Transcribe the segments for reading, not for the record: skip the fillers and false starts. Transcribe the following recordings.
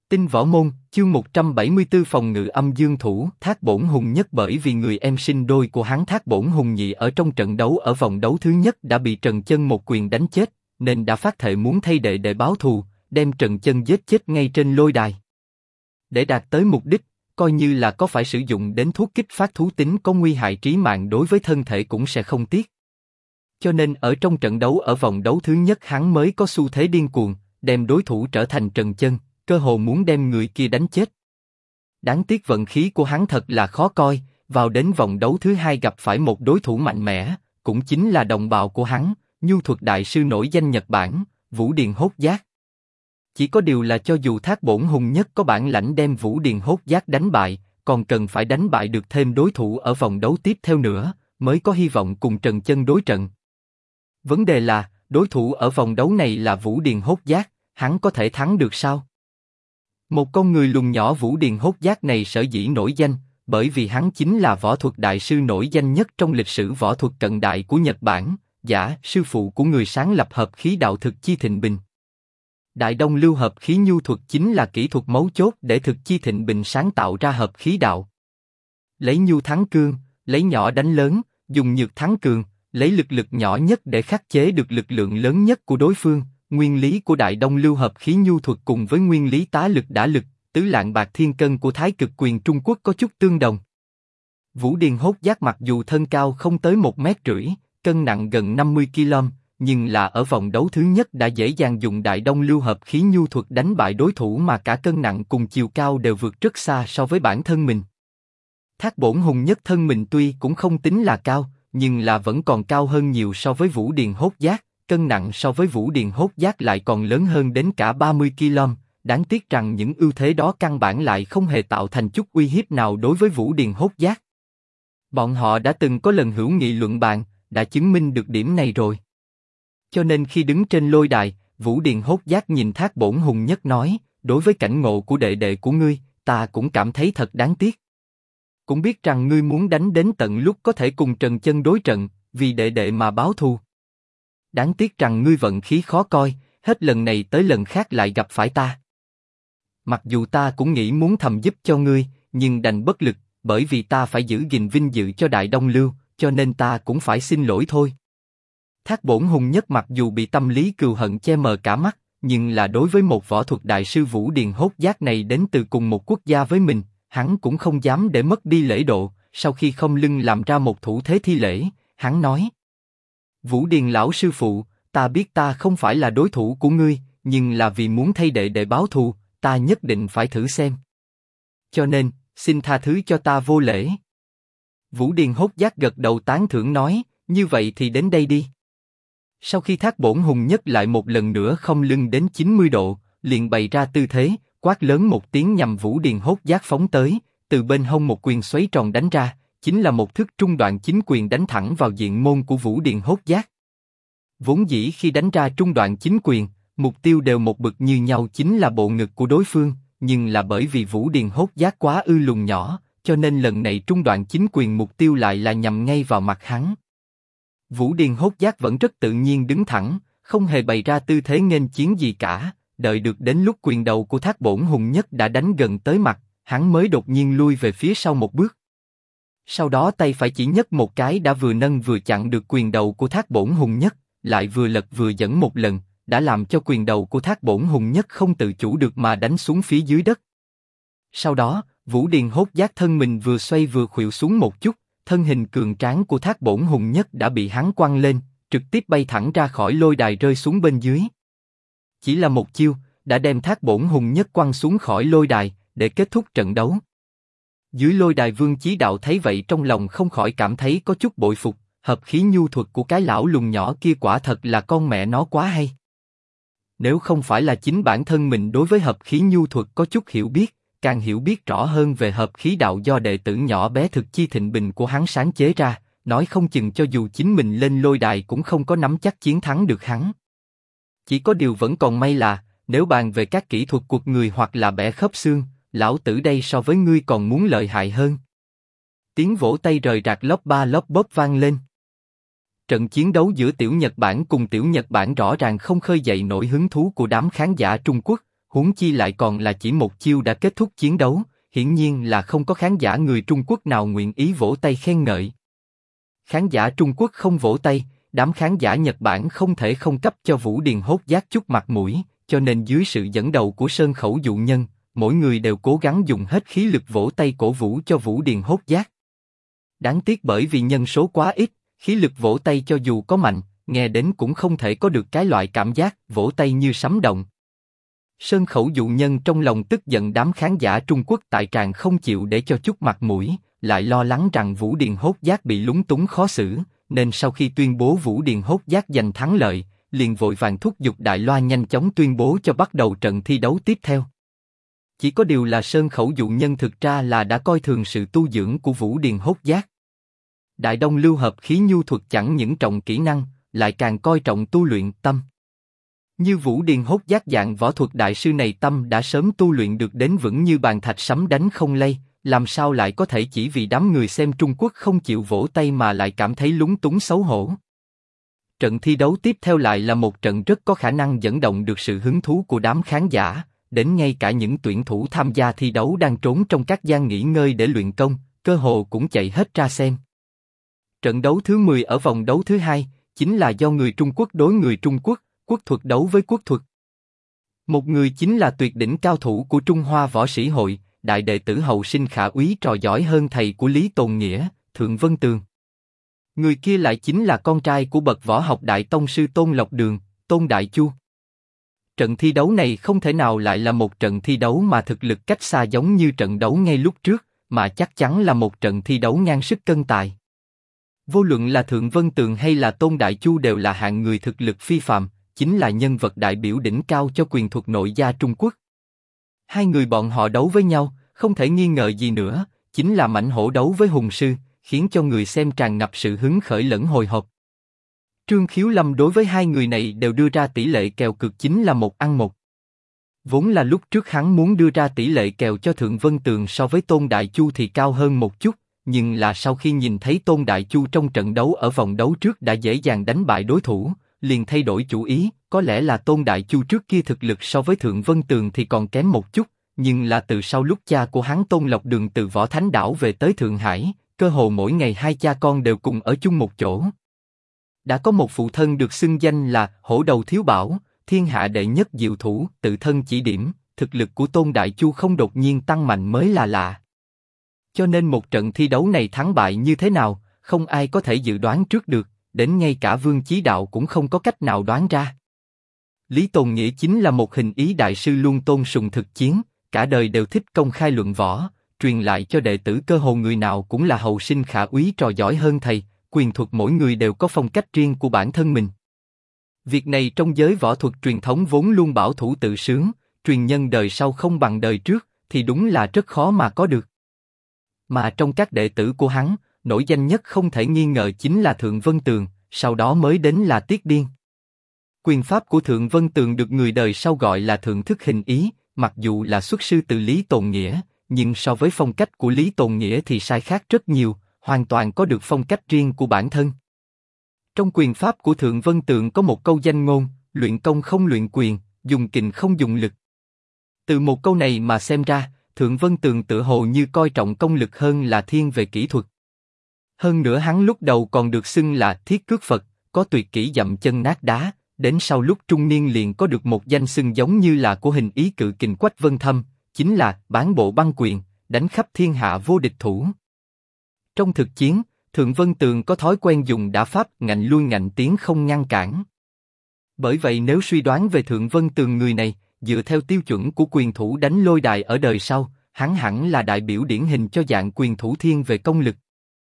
Tinh võ môn, chương 174 phòng ngự âm dương thủ. Thác Bổn Hùng Nhất bởi vì người em sinh đôi của hắn Thác Bổn Hùng Nhị ở trong trận đấu ở vòng đấu thứ nhất đã bị Trần Chân một quyền đánh chết, nên đã phát thệ muốn thay đệ để báo thù, đem Trần Chân giết chết ngay trên lôi đài. Để đạt tới mục đích, coi như là có phải sử dụng đến thuốc kích phát thú tính có nguy hại trí mạng đối với thân thể cũng sẽ không tiếc. Cho nên ở trong trận đấu ở vòng đấu thứ nhất hắn mới có xu thế điên cuồng, đem đối thủ trở thành Trần Chân, cơ hồ muốn đem người kia đánh chết. Đáng tiếc vận khí của hắn thật là khó coi, vào đến vòng đấu thứ hai gặp phải một đối thủ mạnh mẽ, cũng chính là đồng bào của hắn, nhu thuật đại sư nổi danh Nhật Bản, Vũ Điền Hốt Giác. Chỉ có điều là cho dù Thác Bổn Hùng Nhất có bản lãnh đem Vũ Điền Hốt Giác đánh bại, còn cần phải đánh bại được thêm đối thủ ở vòng đấu tiếp theo nữa, mới có hy vọng cùng Trần Chân đối trận. Vấn đề là, đối thủ ở vòng đấu này là Vũ Điền Hốt Giác, hắn có thể thắng được sao? Một con người lùn nhỏ Vũ Điền Hốt Giác này sở dĩ nổi danh, bởi vì hắn chính là võ thuật đại sư nổi danh nhất trong lịch sử võ thuật cận đại của Nhật Bản, sư phụ của người sáng lập hợp khí đạo Thực Chi Thịnh Bình. Đại Đông Lưu hợp khí nhu thuật chính là kỹ thuật mấu chốt để Thực Chi Thịnh Bình sáng tạo ra hợp khí đạo. Lấy nhu thắng cương, lấy nhỏ đánh lớn, dùng nhược thắng cường, lấy lực nhỏ nhất để khắc chế được lực lượng lớn nhất của đối phương. Nguyên lý của Đại Đông Lưu hợp khí nhu thuật cùng với nguyên lý tá lực đả lực, tứ lạng bạc thiên cân của Thái Cực quyền Trung Quốc có chút tương đồng. Vũ Điền Hốt Giác mặc dù thân cao không tới 1,5 m, cân nặng gần 50 kg, nhưng là ở vòng đấu thứ nhất đã dễ dàng dùng Đại Đông Lưu hợp khí nhu thuật đánh bại đối thủ mà cả cân nặng cùng chiều cao đều vượt rất xa so với bản thân mình. Thác Bổn Hùng Nhất thân mình tuy cũng không tính là cao, nhưng là vẫn còn cao hơn nhiều so với Vũ Điền Hốt Giác. Cân nặng so với Vũ Điền Hốt Giác lại còn lớn hơn đến cả 30 kg, đáng tiếc rằng những ưu thế đó căn bản lại không hề tạo thành chút uy hiếp nào đối với Vũ Điền Hốt Giác. Bọn họ đã từng có lần hữu nghị luận bàn, đã chứng minh được điểm này rồi. Cho nên khi đứng trên lôi đài, Vũ Điền Hốt Giác nhìn Thác Bổn Hùng Nhất nói, đối với cảnh ngộ của đệ đệ của ngươi, ta cũng cảm thấy thật đáng tiếc. Cũng biết rằng ngươi muốn đánh đến tận lúc có thể cùng Trần Chân đối trận, vì đệ đệ mà báo thù. Đáng tiếc rằng ngươi vận khí khó coi, hết lần này tới lần khác lại gặp phải ta. Mặc dù ta cũng nghĩ muốn thầm giúp cho ngươi, nhưng đành bất lực, bởi vì ta phải giữ gìn vinh dự cho Đại Đông Lưu, cho nên ta cũng phải xin lỗi thôi. Thác Bổn Hùng Nhất mặc dù bị tâm lý cừu hận che mờ cả mắt, nhưng là đối với một võ thuật đại sư Vũ Điền Hốt Giác này đến từ cùng một quốc gia với mình, hắn cũng không dám để mất đi lễ độ. Sau khi không lưng làm ra một thủ thế thi lễ, hắn nói: Vũ Điền lão sư phụ, ta biết ta không phải là đối thủ của ngươi, nhưng là vì muốn thay đệ đệ báo thù, ta nhất định phải thử xem. Cho nên, xin tha thứ cho ta vô lễ. Vũ Điền Hốt Giác gật đầu tán thưởng nói, như vậy thì đến đây đi. Sau khi Thác Bổn Hùng Nhất lại một lần nữa không lưng đến 90 độ, liền bày ra tư thế, quát lớn một tiếng nhằm Vũ Điền Hốt Giác phóng tới, từ bên hông một quyền xoáy tròn đánh ra. Chính là một thức trung đoạn chính quyền đánh thẳng vào diện môn của Vũ Điền Hốt Giác. Vốn dĩ khi đánh ra trung đoạn chính quyền, mục tiêu đều một bực như nhau chính là bộ ngực của đối phương, nhưng là bởi vì Vũ Điền Hốt Giác quá lùn nhỏ, cho nên lần này trung đoạn chính quyền mục tiêu lại là nhằm ngay vào mặt hắn. Vũ Điền Hốt Giác vẫn rất tự nhiên đứng thẳng, không hề bày ra tư thế nghênh chiến gì cả, đợi được đến lúc quyền đầu của Thác Bổn Hùng Nhất đã đánh gần tới mặt, hắn mới đột nhiên lui về phía sau một bước. Sau đó tay phải chỉ nhấc một cái đã vừa nâng vừa chặn được quyền đầu của Thác Bổn Hùng Nhất, lại vừa lật vừa dẫn một lần, đã làm cho quyền đầu của Thác Bổn Hùng Nhất không tự chủ được mà đánh xuống phía dưới đất. Sau đó, Vũ Điền Hốt Giác thân mình vừa xoay vừa khuỵu xuống một chút, thân hình cường tráng của Thác Bổn Hùng Nhất đã bị hắn quăng lên, trực tiếp bay thẳng ra khỏi lôi đài rơi xuống bên dưới. Chỉ là một chiêu, đã đem Thác Bổn Hùng Nhất quăng xuống khỏi lôi đài, để kết thúc trận đấu. Dưới lôi đài Vương Chí Đạo thấy vậy trong lòng không khỏi cảm thấy có chút bội phục, hợp khí nhu thuật của cái lão lùn nhỏ kia quả thật là con mẹ nó quá hay. Nếu không phải là chính bản thân mình đối với hợp khí nhu thuật có chút hiểu biết, càng hiểu biết rõ hơn về hợp khí đạo do đệ tử nhỏ bé Thực Chi Thịnh Bình của hắn sáng chế ra, nói không chừng cho dù chính mình lên lôi đài cũng không có nắm chắc chiến thắng được hắn. Chỉ có điều vẫn còn may là, nếu bàn về các kỹ thuật cuộc người hoặc là bẻ khớp xương, lão tử đây so với ngươi còn muốn lợi hại hơn. Tiếng vỗ tay rời rạc lốp ba lốp bốp vang lên. Trận chiến đấu giữa Tiểu Nhật Bản cùng Tiểu Nhật Bản rõ ràng không khơi dậy nổi hứng thú của đám khán giả Trung Quốc, huống chi lại còn là chỉ một chiêu đã kết thúc chiến đấu, hiển nhiên là không có khán giả người Trung Quốc nào nguyện ý vỗ tay khen ngợi. Khán giả Trung Quốc không vỗ tay, đám khán giả Nhật Bản không thể không cấp cho Vũ Điền Hốt Giác chút mặt mũi, cho nên dưới sự dẫn đầu của Sơn Khẩu dụ nhân, mỗi người đều cố gắng dùng hết khí lực vỗ tay cổ vũ cho Vũ Điền Hốt Giác. Đáng tiếc bởi vì nhân số quá ít, khí lực vỗ tay cho dù có mạnh, nghe đến cũng không thể có được cái loại cảm giác vỗ tay như sấm động. Sơn Khẩu dụ nhân trong lòng tức giận đám khán giả Trung Quốc tại tràng không chịu để cho chút mặt mũi, lại lo lắng rằng Vũ Điền Hốt Giác bị lúng túng khó xử, nên sau khi tuyên bố Vũ Điền Hốt Giác giành thắng lợi, liền vội vàng thúc giục Đại Loa nhanh chóng tuyên bố cho bắt đầu trận thi đấu tiếp theo. Chỉ có điều là Sơn Khẩu dụ nhân thực ra là đã coi thường sự tu dưỡng của Vũ Điền Hốt Giác. Đại Đông Lưu hợp khí nhu thuật chẳng những trọng kỹ năng, lại càng coi trọng tu luyện tâm. Như Vũ Điền Hốt Giác dạng võ thuật đại sư này tâm đã sớm tu luyện được đến vững như bàn thạch sấm đánh không lay, làm sao lại có thể chỉ vì đám người xem Trung Quốc không chịu vỗ tay mà lại cảm thấy lúng túng xấu hổ. Trận thi đấu tiếp theo lại là một trận rất có khả năng dẫn động được sự hứng thú của đám khán giả, đến ngay cả những tuyển thủ tham gia thi đấu đang trốn trong các gian nghỉ ngơi để luyện công, cơ hồ cũng chạy hết ra xem. Trận đấu thứ 10 ở vòng đấu thứ 2, chính là do người Trung Quốc đối người Trung Quốc, quốc thuật đấu với quốc thuật. Một người chính là tuyệt đỉnh cao thủ của Trung Hoa Võ Sĩ Hội, đại đệ tử hậu sinh khả úy trò giỏi hơn thầy của Lý Tồn Nghĩa, Thượng Vân Tường. Người kia lại chính là con trai của bậc võ học đại tông sư Tôn Lộc Đường, Tôn Đại Chu. Trận thi đấu này không thể nào lại là một trận thi đấu mà thực lực cách xa giống như trận đấu ngay lúc trước, mà chắc chắn là một trận thi đấu ngang sức cân tài. Vô luận là Thượng Vân Tường hay là Tôn Đại Chu đều là hạng người thực lực phi phàm, chính là nhân vật đại biểu đỉnh cao cho quyền thuật nội gia Trung Quốc. Hai người bọn họ đấu với nhau, không thể nghi ngờ gì nữa, chính là mãnh hổ đấu với hùng sư, khiến cho người xem tràn ngập sự hứng khởi lẫn hồi hộp. Trương Khiếu Lâm đối với hai người này đều đưa ra tỷ lệ kèo cực chính là 1-1. Vốn là lúc trước hắn muốn đưa ra tỷ lệ kèo cho Thượng Vân Tường so với Tôn Đại Chu thì cao hơn một chút, nhưng là sau khi nhìn thấy Tôn Đại Chu trong trận đấu ở vòng đấu trước đã dễ dàng đánh bại đối thủ, liền thay đổi chủ ý, có lẽ là Tôn Đại Chu trước kia thực lực so với Thượng Vân Tường thì còn kém một chút, nhưng là từ sau lúc cha của hắn Tôn Lộc Đường từ Võ Thánh Đảo về tới Thượng Hải, cơ hồ mỗi ngày hai cha con đều cùng ở chung một chỗ. Đã có một phụ thân được xưng danh là Hổ Đầu Thiếu Bảo, thiên hạ đệ nhất diệu thủ, tự thân chỉ điểm, thực lực của Tôn Đại Chu không đột nhiên tăng mạnh mới là lạ. Cho nên một trận thi đấu này thắng bại như thế nào, không ai có thể dự đoán trước được, đến ngay cả Vương Chí Đạo cũng không có cách nào đoán ra. Lý Tồn Nghĩa chính là một hình ý đại sư luôn tôn sùng thực chiến, cả đời đều thích công khai luận võ, truyền lại cho đệ tử cơ hồ người nào cũng là hậu sinh khả úy trò giỏi hơn thầy, quyền thuật mỗi người đều có phong cách riêng của bản thân mình. Việc này trong giới võ thuật truyền thống vốn luôn bảo thủ tự sướng, truyền nhân đời sau không bằng đời trước, thì đúng là rất khó mà có được. Mà trong các đệ tử của hắn, nổi danh nhất không thể nghi ngờ chính là Thượng Vân Tường, sau đó mới đến là Tiết Điên. Quyền pháp của Thượng Vân Tường được người đời sau gọi là thượng thức hình ý, mặc dù là xuất sư từ Lý Tồn Nghĩa, nhưng so với phong cách của Lý Tồn Nghĩa thì sai khác rất nhiều, hoàn toàn có được phong cách riêng của bản thân. Trong quyền pháp của Thượng Vân Tường có một câu danh ngôn, luyện công không luyện quyền, dùng kình không dùng lực. Từ một câu này mà xem ra, Thượng Vân Tường tự hồ như coi trọng công lực hơn là thiên về kỹ thuật. Hơn nữa hắn lúc đầu còn được xưng là Thiết Cước Phật, có tuyệt kỹ dậm chân nát đá, đến sau lúc trung niên liền có được một danh xưng giống như là của hình ý cự kình Quách Vân Thâm, chính là bán bộ băng quyền, đánh khắp thiên hạ vô địch thủ. Trong thực chiến, Thượng Vân Tường có thói quen dùng đả pháp ngạnh lui ngạnh tiến không ngăn cản. Bởi vậy nếu suy đoán về Thượng Vân Tường người này, dựa theo tiêu chuẩn của quyền thủ đánh lôi đài ở đời sau, hắn hẳn là đại biểu điển hình cho dạng quyền thủ thiên về công lực.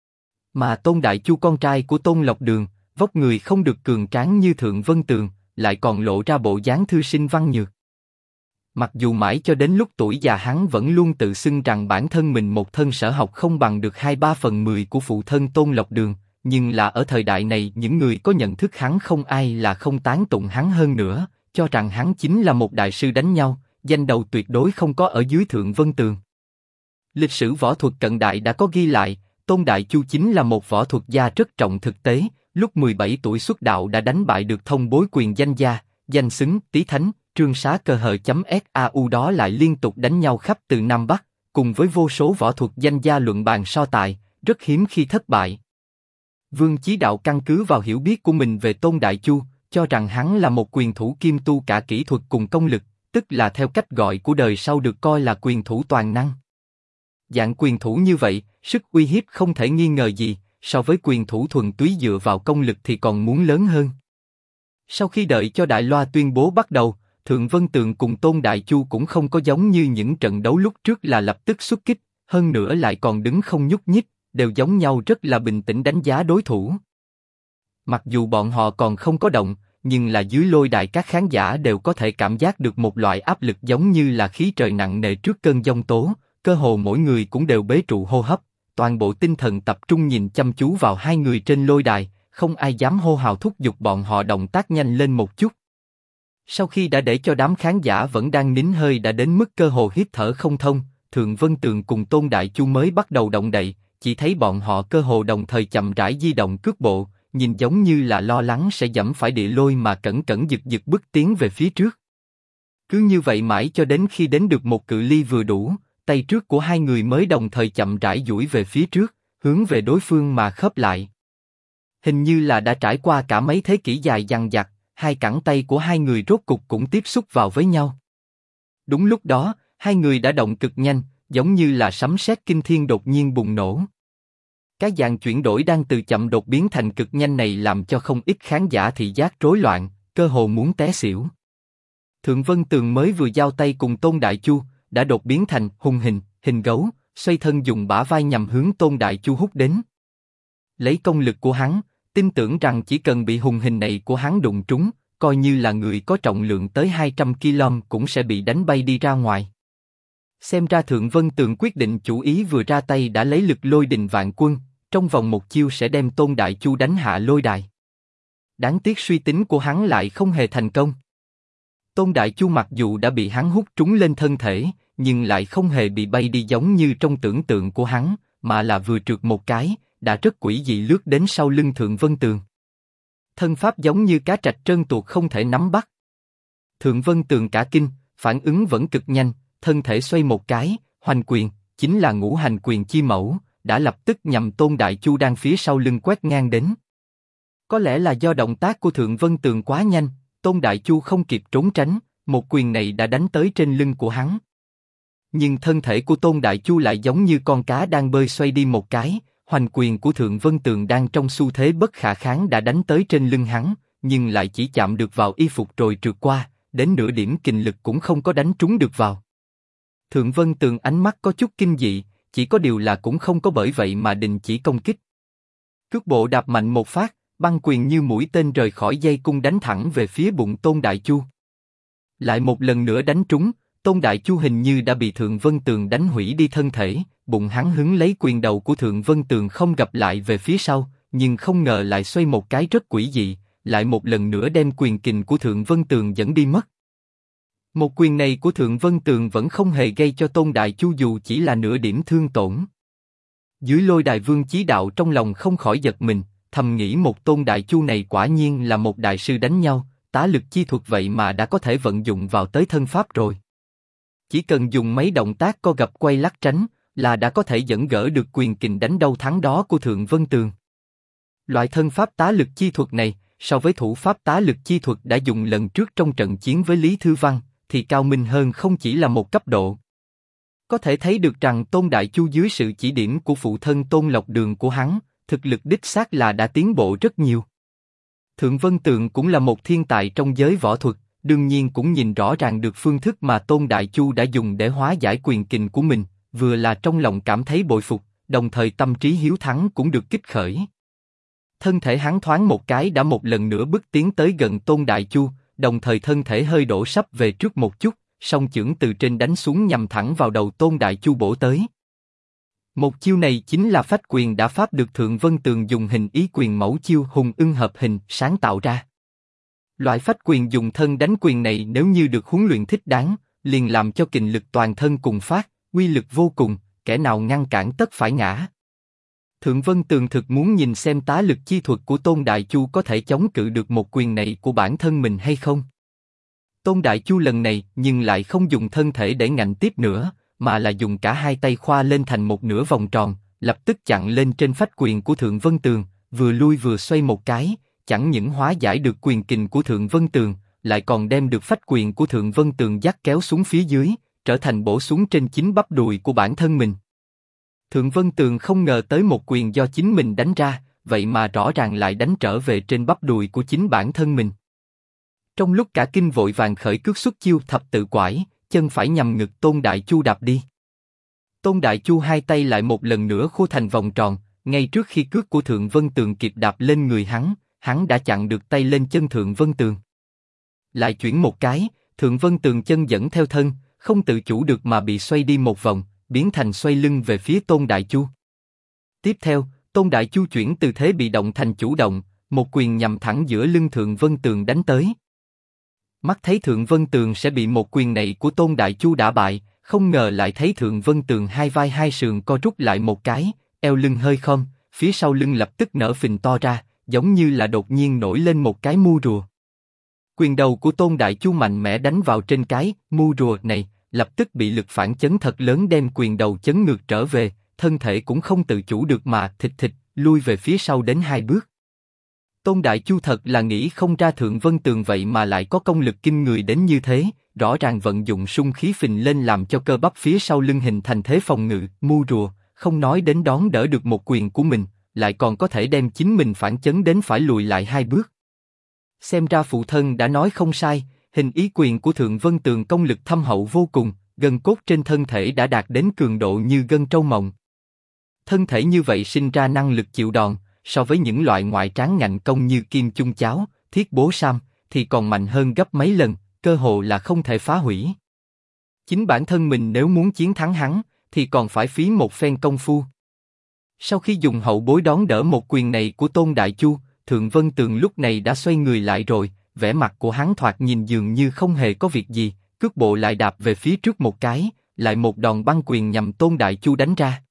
Mà Tôn Đại Chu con trai của Tôn Lộc Đường, vóc người không được cường tráng như Thượng Vân Tường, lại còn lộ ra bộ dáng thư sinh văn nhược. Mặc dù mãi cho đến lúc tuổi già hắn vẫn luôn tự xưng rằng bản thân mình một thân sở học không bằng được 2/3/10 của phụ thân Tôn Lộc Đường, nhưng là ở thời đại này những người có nhận thức hắn không ai là không tán tụng hắn hơn nữa, cho rằng hắn chính là một đại sư đánh nhau, danh đầu tuyệt đối không có ở dưới Thượng Vân Tường. Lịch sử võ thuật cận đại đã có ghi lại, Tôn Đại Chu chính là một võ thuật gia rất trọng thực tế, lúc 17 tuổi xuất đạo đã đánh bại được thông bối quyền danh gia, danh xứng Tý Thánh, trương xá cờ hờ.sau đó lại liên tục đánh nhau khắp từ Nam Bắc, cùng với vô số võ thuật danh gia luận bàn so tài, rất hiếm khi thất bại. Vương Chí Đạo căn cứ vào hiểu biết của mình về Tôn Đại Chu, cho rằng hắn là một quyền thủ kiêm tu cả kỹ thuật cùng công lực, tức là theo cách gọi của đời sau được coi là quyền thủ toàn năng. Dạng quyền thủ như vậy, sức uy hiếp không thể nghi ngờ gì, so với quyền thủ thuần túy dựa vào công lực thì còn muốn lớn hơn. Sau khi đợi cho Đại Loa tuyên bố bắt đầu, Thượng Vân Tường cùng Tôn Đại Chu cũng không có giống như những trận đấu lúc trước là lập tức xuất kích, hơn nữa lại còn đứng không nhúc nhích, đều giống nhau rất là bình tĩnh đánh giá đối thủ. Mặc dù bọn họ còn không có động, nhưng là dưới lôi đài các khán giả đều có thể cảm giác được một loại áp lực giống như là khí trời nặng nề trước cơn giông tố, cơ hồ mỗi người cũng đều bế trụ hô hấp, toàn bộ tinh thần tập trung nhìn chăm chú vào hai người trên lôi đài, không ai dám hô hào thúc giục bọn họ động tác nhanh lên một chút. Sau khi đã để cho đám khán giả vẫn đang nín hơi đã đến mức cơ hồ hít thở không thông, Thượng Vân Tường cùng Tôn Đại Chu mới bắt đầu động đậy, chỉ thấy bọn họ cơ hồ đồng thời chậm rãi di động cước bộ, nhìn giống như là lo lắng sẽ dẫm phải địa lôi mà cẩn cẩn giật giật bước tiến về phía trước. Cứ như vậy mãi cho đến khi đến được một cự ly vừa đủ, tay trước của hai người mới đồng thời chậm rãi duỗi về phía trước, hướng về đối phương mà khớp lại. Hình như là đã trải qua cả mấy thế kỷ dài dằng dặc, hai cẳng tay của hai người rốt cục cũng tiếp xúc vào với nhau. Đúng lúc đó, hai người đã động cực nhanh, giống như là sấm sét kinh thiên đột nhiên bùng nổ. Cái dàn chuyển đổi đang từ chậm đột biến thành cực nhanh này làm cho không ít khán giả thị giác rối loạn, cơ hồ muốn té xỉu. Thượng Vân Tường mới vừa giao tay cùng Tôn Đại Chu, đã đột biến thành hùng hình, hình gấu, xoay thân dùng bả vai nhằm hướng Tôn Đại Chu hút đến. Lấy công lực của hắn, tin tưởng rằng chỉ cần bị hùng hình này của hắn đụng trúng, coi như là người có trọng lượng tới 200 kg cũng sẽ bị đánh bay đi ra ngoài. Xem ra Thượng Vân Tường quyết định chủ ý vừa ra tay đã lấy lực lôi đình vạn quân, trong vòng một chiêu sẽ đem Tôn Đại Chu đánh hạ lôi đài. Đáng tiếc suy tính của hắn lại không hề thành công. Tôn Đại Chu mặc dù đã bị hắn hút trúng lên thân thể, nhưng lại không hề bị bay đi giống như trong tưởng tượng của hắn, mà là vừa trượt một cái, đã rất quỷ dị lướt đến sau lưng Thượng Vân Tường. Thân pháp giống như cá trạch trơn tuột không thể nắm bắt. Thượng Vân Tường cả kinh, phản ứng vẫn cực nhanh, thân thể xoay một cái, hoành quyền, chính là ngũ hành quyền chi mẫu, đã lập tức nhằm Tôn Đại Chu đang phía sau lưng quét ngang đến. Có lẽ là do động tác của Thượng Vân Tường quá nhanh, Tôn Đại Chu không kịp trốn tránh, một quyền này đã đánh tới trên lưng của hắn. Nhưng thân thể của Tôn Đại Chu lại giống như con cá đang bơi xoay đi một cái, hoành quyền của Thượng Vân Tường đang trong xu thế bất khả kháng đã đánh tới trên lưng hắn, nhưng lại chỉ chạm được vào y phục rồi trượt qua, đến nửa điểm kình lực cũng không có đánh trúng được vào. Thượng Vân Tường ánh mắt có chút kinh dị, chỉ có điều là cũng không có bởi vậy mà đình chỉ công kích. Cước bộ đạp mạnh một phát, băng quyền như mũi tên rời khỏi dây cung đánh thẳng về phía bụng Tôn Đại Chu. Lại một lần nữa đánh trúng, Tôn Đại Chu hình như đã bị Thượng Vân Tường đánh hủy đi thân thể, bụng hắn hứng lấy quyền đầu của Thượng Vân Tường không gặp lại về phía sau, nhưng không ngờ lại xoay một cái rất quỷ dị, lại một lần nữa đem quyền kình của Thượng Vân Tường dẫn đi mất. Một quyền này của Thượng Vân Tường vẫn không hề gây cho Tôn Đại Chu dù chỉ là nửa điểm thương tổn. Dưới lôi đài Vương Chí Đạo trong lòng không khỏi giật mình, thầm nghĩ một Tôn Đại Chu này quả nhiên là một đại sư đánh nhau, tá lực chi thuật vậy mà đã có thể vận dụng vào tới thân pháp rồi. Chỉ cần dùng mấy động tác co gập quay lắc tránh, là đã có thể dẫn gỡ được quyền kình đánh đâu thắng đó của Thượng Vân Tường. Loại thân pháp tá lực chi thuật này, so với thủ pháp tá lực chi thuật đã dùng lần trước trong trận chiến với Lý Thư Văn, thì cao minh hơn không chỉ là một cấp độ. Có thể thấy được rằng Tôn Đại Chu dưới sự chỉ điểm của phụ thân Tôn Lộc Đường của hắn, thực lực đích xác là đã tiến bộ rất nhiều. Thượng Vân Tường cũng là một thiên tài trong giới võ thuật, đương nhiên cũng nhìn rõ ràng được phương thức mà Tôn Đại Chu đã dùng để hóa giải quyền kình của mình, vừa là trong lòng cảm thấy bội phục, đồng thời tâm trí hiếu thắng cũng được kích khởi. Thân thể hắn thoáng một cái đã một lần nữa bước tiến tới gần Tôn Đại Chu, đồng thời thân thể hơi đổ sắp về trước một chút, song chưởng từ trên đánh xuống nhằm thẳng vào đầu Tôn Đại Chu bổ tới. Một chiêu này chính là phách quyền đã pháp được Thượng Vân Tường dùng hình ý quyền mẫu chiêu hùng ưng hợp hình sáng tạo ra. Loại phách quyền dùng thân đánh quyền này nếu như được huấn luyện thích đáng, liền làm cho kình lực toàn thân cùng phát, uy lực vô cùng, kẻ nào ngăn cản tất phải ngã. Thượng Vân Tường thực muốn nhìn xem tá lực chi thuật của Tôn Đại Chu có thể chống cự được một quyền này của bản thân mình hay không. Tôn Đại Chu lần này nhưng lại không dùng thân thể để ngạnh tiếp nữa, mà là dùng cả hai tay khoa lên thành một nửa vòng tròn, lập tức chặn lên trên phách quyền của Thượng Vân Tường, vừa lui vừa xoay một cái, chẳng những hóa giải được quyền kình của Thượng Vân Tường, lại còn đem được phách quyền của Thượng Vân Tường dắt kéo xuống phía dưới, trở thành bổ xuống trên chính bắp đùi của bản thân mình. Thượng Vân Tường không ngờ tới một quyền do chính mình đánh ra, vậy mà rõ ràng lại đánh trở về trên bắp đùi của chính bản thân mình. Trong lúc cả kinh vội vàng khởi cước xuất chiêu thập tự quải, chân phải nhằm ngực Tôn Đại Chu đạp đi. Tôn Đại Chu hai tay lại một lần nữa khô thành vòng tròn, ngay trước khi cước của Thượng Vân Tường kịp đạp lên người hắn đã chặn được tay lên chân Thượng Vân Tường. Lại chuyển một cái, Thượng Vân Tường chân dẫn theo thân, không tự chủ được mà bị xoay đi một vòng, biến thành xoay lưng về phía Tôn Đại Chu. Tiếp theo, Tôn Đại Chu chuyển từ thế bị động thành chủ động, một quyền nhằm thẳng giữa lưng Thượng Vân Tường đánh tới. Mắt thấy Thượng Vân Tường sẽ bị một quyền này của Tôn Đại Chu đả bại, không ngờ lại thấy Thượng Vân Tường hai vai hai sườn co rút lại một cái, eo lưng hơi khom, phía sau lưng lập tức nở phình to ra, giống như là đột nhiên nổi lên một cái mu rùa. Quyền đầu của Tôn Đại Chu mạnh mẽ đánh vào trên cái mu rùa này, lập tức bị lực phản chấn thật lớn đem quyền đầu chấn ngược trở về, thân thể cũng không tự chủ được mà thịch thịch lui về phía sau đến 2 bước. Tôn Đại Chu thật là nghĩ không ra Thượng Vân Tường vậy mà lại có công lực kinh người đến như thế, rõ ràng vận dụng sung khí phình lên làm cho cơ bắp phía sau lưng hình thành thế phòng ngự, mu rùa, không nói đến đón đỡ được một quyền của mình, lại còn có thể đem chính mình phản chấn đến phải lùi lại 2 bước. Xem ra phụ thân đã nói không sai, hình ý quyền của Thượng Vân Tường công lực thâm hậu vô cùng, gân cốt trên thân thể đã đạt đến cường độ như gân trâu mộng. Thân thể như vậy sinh ra năng lực chịu đòn, so với những loại ngoại tráng ngạnh công như kim chung cháo, thiết bố sam, thì còn mạnh hơn gấp mấy lần, cơ hồ là không thể phá hủy. Chính bản thân mình nếu muốn chiến thắng hắn, thì còn phải phí một phen công phu. Sau khi dùng hậu bối đón đỡ một quyền này của Tôn Đại Chu, Thượng Vân Tường lúc này đã xoay người lại rồi, vẻ mặt của hắn thoạt nhìn dường như không hề có việc gì, cước bộ lại đạp về phía trước một cái, lại một đòn băng quyền nhằm Tôn Đại Chu đánh ra.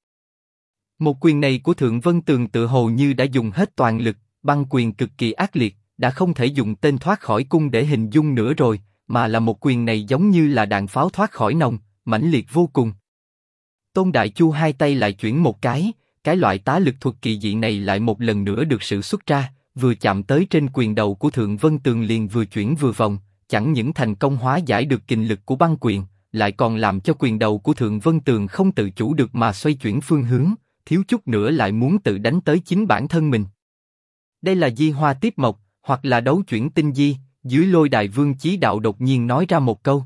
Một quyền này của Thượng Vân Tường tự hồ như đã dùng hết toàn lực, băng quyền cực kỳ ác liệt, đã không thể dùng tên thoát khỏi cung để hình dung nữa rồi, mà là một quyền này giống như là đạn pháo thoát khỏi nòng, mãnh liệt vô cùng. Tôn Đại Chu hai tay lại chuyển một cái loại tá lực thuật kỳ dị này lại một lần nữa được sử xuất ra, vừa chạm tới trên quyền đầu của Thượng Vân Tường liền vừa chuyển vừa vòng, chẳng những thành công hóa giải được kình lực của băng quyền, lại còn làm cho quyền đầu của Thượng Vân Tường không tự chủ được mà xoay chuyển phương hướng, thiếu chút nữa lại muốn tự đánh tới chính bản thân mình. Đây là di hoa tiếp mộc, hoặc là đấu chuyển tinh di. Dưới lôi đài Vương Chí Đạo đột nhiên nói ra một câu.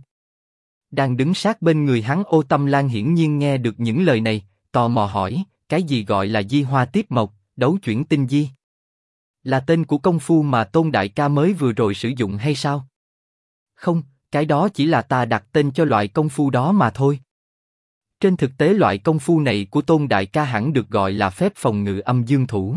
Đang đứng sát bên người hắn Ô Tâm Lan hiển nhiên nghe được những lời này, tò mò hỏi, cái gì gọi là di hoa tiếp mộc, đấu chuyển tinh di? Là tên của công phu mà Tôn Đại ca mới vừa rồi sử dụng hay sao? Không, cái đó chỉ là ta đặt tên cho loại công phu đó mà thôi. Trên thực tế loại công phu này của Tôn Đại ca hẳn được gọi là phép phòng ngự âm dương thủ.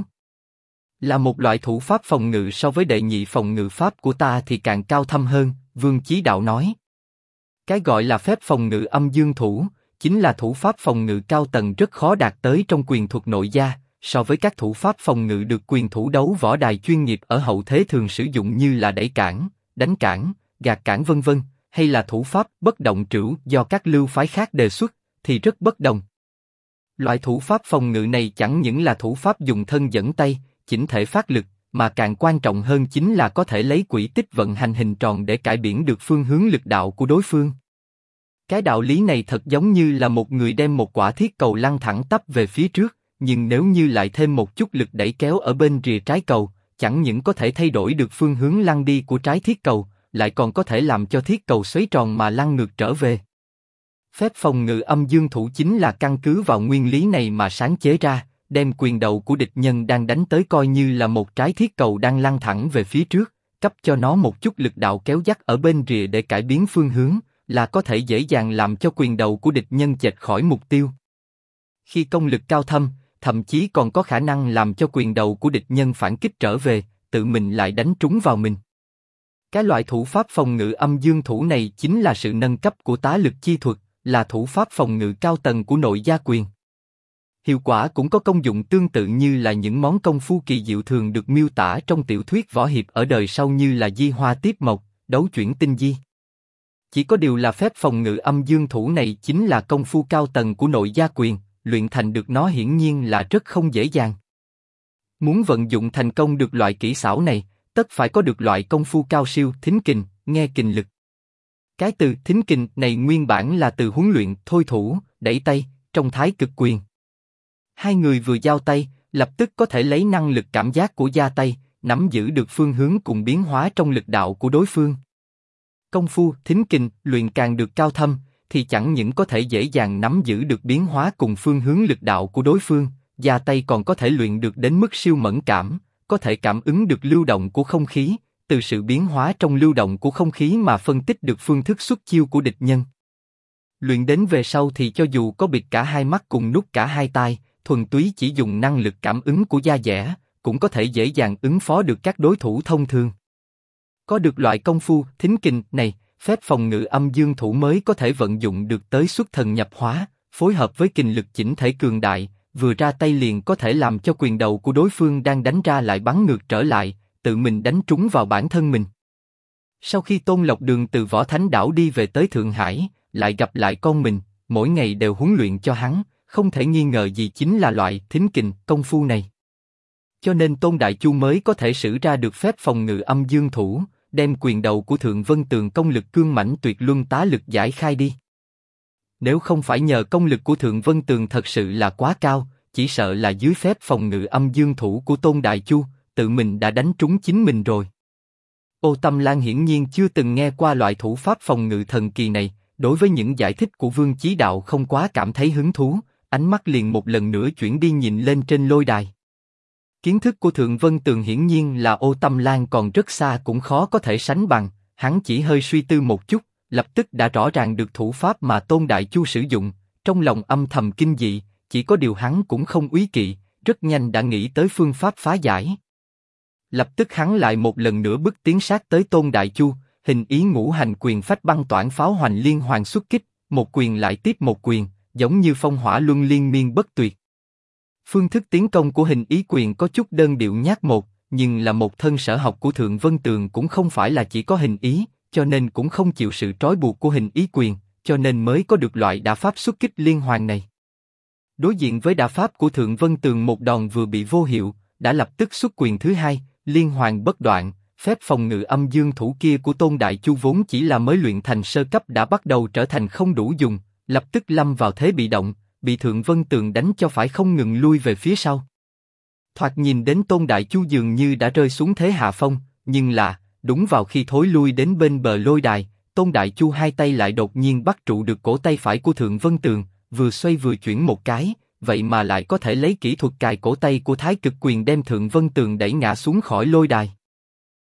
Là một loại thủ pháp phòng ngự so với đệ nhị phòng ngự pháp của ta thì càng cao thâm hơn, Vương Chí Đạo nói. Cái gọi là phép phòng ngự âm dương thủ, chính là thủ pháp phòng ngự cao tầng rất khó đạt tới trong quyền thuật nội gia, so với các thủ pháp phòng ngự được quyền thủ đấu võ đài chuyên nghiệp ở hậu thế thường sử dụng như là đẩy cản, đánh cản, gạt cản vân vân, hay là thủ pháp bất động trửu do các lưu phái khác đề xuất, thì rất bất đồng. Loại thủ pháp phòng ngự này chẳng những là thủ pháp dùng thân dẫn tay, chỉnh thể phát lực, mà càng quan trọng hơn chính là có thể lấy quỹ tích vận hành hình tròn để cải biến được phương hướng lực đạo của đối phương. Cái đạo lý này thật giống như là một người đem một quả thiết cầu lăn thẳng tắp về phía trước, nhưng nếu như lại thêm một chút lực đẩy kéo ở bên rìa trái cầu, chẳng những có thể thay đổi được phương hướng lăn đi của trái thiết cầu, lại còn có thể làm cho thiết cầu xoáy tròn mà lăn ngược trở về. Phép phòng ngự âm dương thủ chính là căn cứ vào nguyên lý này mà sáng chế ra, đem quyền đầu của địch nhân đang đánh tới coi như là một trái thiết cầu đang lăn thẳng về phía trước, cấp cho nó một chút lực đạo kéo dắt ở bên rìa để cải biến phương hướng, là có thể dễ dàng làm cho quyền đầu của địch nhân chệch khỏi mục tiêu. Khi công lực cao thâm, thậm chí còn có khả năng làm cho quyền đầu của địch nhân phản kích trở về, tự mình lại đánh trúng vào mình. Cái loại thủ pháp phòng ngự âm dương thủ này chính là sự nâng cấp của tá lực chi thuật, là thủ pháp phòng ngự cao tầng của nội gia quyền. Hiệu quả cũng có công dụng tương tự như là những món công phu kỳ diệu thường được miêu tả trong tiểu thuyết võ hiệp ở đời sau như là di hoa tiếp mộc, đấu chuyển tinh di. Chỉ có điều là phép phòng ngự âm dương thủ này chính là công phu cao tầng của nội gia quyền, luyện thành được nó hiển nhiên là rất không dễ dàng. Muốn vận dụng thành công được loại kỹ xảo này, tất phải có được loại công phu cao siêu, thính kình, nghe kình lực. Cái từ thính kình này nguyên bản là từ huấn luyện, thôi thủ, đẩy tay, trong thái cực quyền. Hai người vừa giao tay, lập tức có thể lấy năng lực cảm giác của da tay, nắm giữ được phương hướng cùng biến hóa trong lực đạo của đối phương. Công phu thính kình luyện càng được cao thâm, thì chẳng những có thể dễ dàng nắm giữ được biến hóa cùng phương hướng lực đạo của đối phương, da tay còn có thể luyện được đến mức siêu mẫn cảm, có thể cảm ứng được lưu động của không khí, từ sự biến hóa trong lưu động của không khí mà phân tích được phương thức xuất chiêu của địch nhân. Luyện đến về sau thì cho dù có bịt cả hai mắt cùng nút cả hai tai, thuần túy chỉ dùng năng lực cảm ứng của da dẻ, cũng có thể dễ dàng ứng phó được các đối thủ thông thường. Có được loại công phu thính kình này, phép phòng ngự âm dương thủ mới có thể vận dụng được tới xuất thần nhập hóa, phối hợp với kình lực chỉnh thể cường đại, vừa ra tay liền có thể làm cho quyền đầu của đối phương đang đánh ra lại bắn ngược trở lại, tự mình đánh trúng vào bản thân mình. Sau khi Tôn Lộc Đường từ Võ Thánh Đảo đi về tới Thượng Hải, lại gặp lại con mình, mỗi ngày đều huấn luyện cho hắn, không thể nghi ngờ gì chính là loại thính kình công phu này. Cho nên Tôn Đại Chu mới có thể sử ra được phép phòng ngự âm dương thủ, đem quyền đầu của Thượng Vân Tường công lực cương mãnh tuyệt luân tá lực giải khai đi. Nếu không phải nhờ công lực của Thượng Vân Tường thật sự là quá cao, chỉ sợ là dưới phép phòng ngự âm dương thủ của Tôn Đại Chu, tự mình đã đánh trúng chính mình rồi. Ô Tâm Lan hiển nhiên chưa từng nghe qua loại thủ pháp phòng ngự thần kỳ này, đối với những giải thích của Vương Chí Đạo không quá cảm thấy hứng thú, ánh mắt liền một lần nữa chuyển đi nhìn lên trên lôi đài. Kiến thức của Thượng Vân Tường hiển nhiên là Ô Tâm Lan còn rất xa cũng khó có thể sánh bằng, hắn chỉ hơi suy tư một chút, lập tức đã rõ ràng được thủ pháp mà Tôn Đại Chu sử dụng, trong lòng âm thầm kinh dị, chỉ có điều hắn cũng không úy kỵ, rất nhanh đã nghĩ tới phương pháp phá giải. Lập tức hắn lại một lần nữa bước tiến sát tới Tôn Đại Chu, hình ý ngũ hành quyền phách băng toản pháo hoành liên hoàn xuất kích, một quyền lại tiếp một quyền, giống như phong hỏa luân liên miên bất tuyệt. Phương thức tiến công của hình ý quyền có chút đơn điệu nhát một, nhưng là một thân sở học của Thượng Vân Tường cũng không phải là chỉ có hình ý, cho nên cũng không chịu sự trói buộc của hình ý quyền, cho nên mới có được loại đả pháp xuất kích liên hoàn này. Đối diện với đả pháp của Thượng Vân Tường một đòn vừa bị vô hiệu, đã lập tức xuất quyền thứ hai, liên hoàn bất đoạn, phép phòng ngự âm dương thủ kia của Tôn Đại Chu vốn chỉ là mới luyện thành sơ cấp đã bắt đầu trở thành không đủ dùng, lập tức lâm vào thế bị động, bị Thượng Vân Tường đánh cho phải không ngừng lui về phía sau. Thoạt nhìn đến Tôn Đại Chu dường như đã rơi xuống thế hạ phong, nhưng là, đúng vào khi thối lui đến bên bờ lôi đài, Tôn Đại Chu hai tay lại đột nhiên bắt trụ được cổ tay phải của Thượng Vân Tường, vừa xoay vừa chuyển một cái, vậy mà lại có thể lấy kỹ thuật cài cổ tay của Thái Cực Quyền đem Thượng Vân Tường đẩy ngã xuống khỏi lôi đài.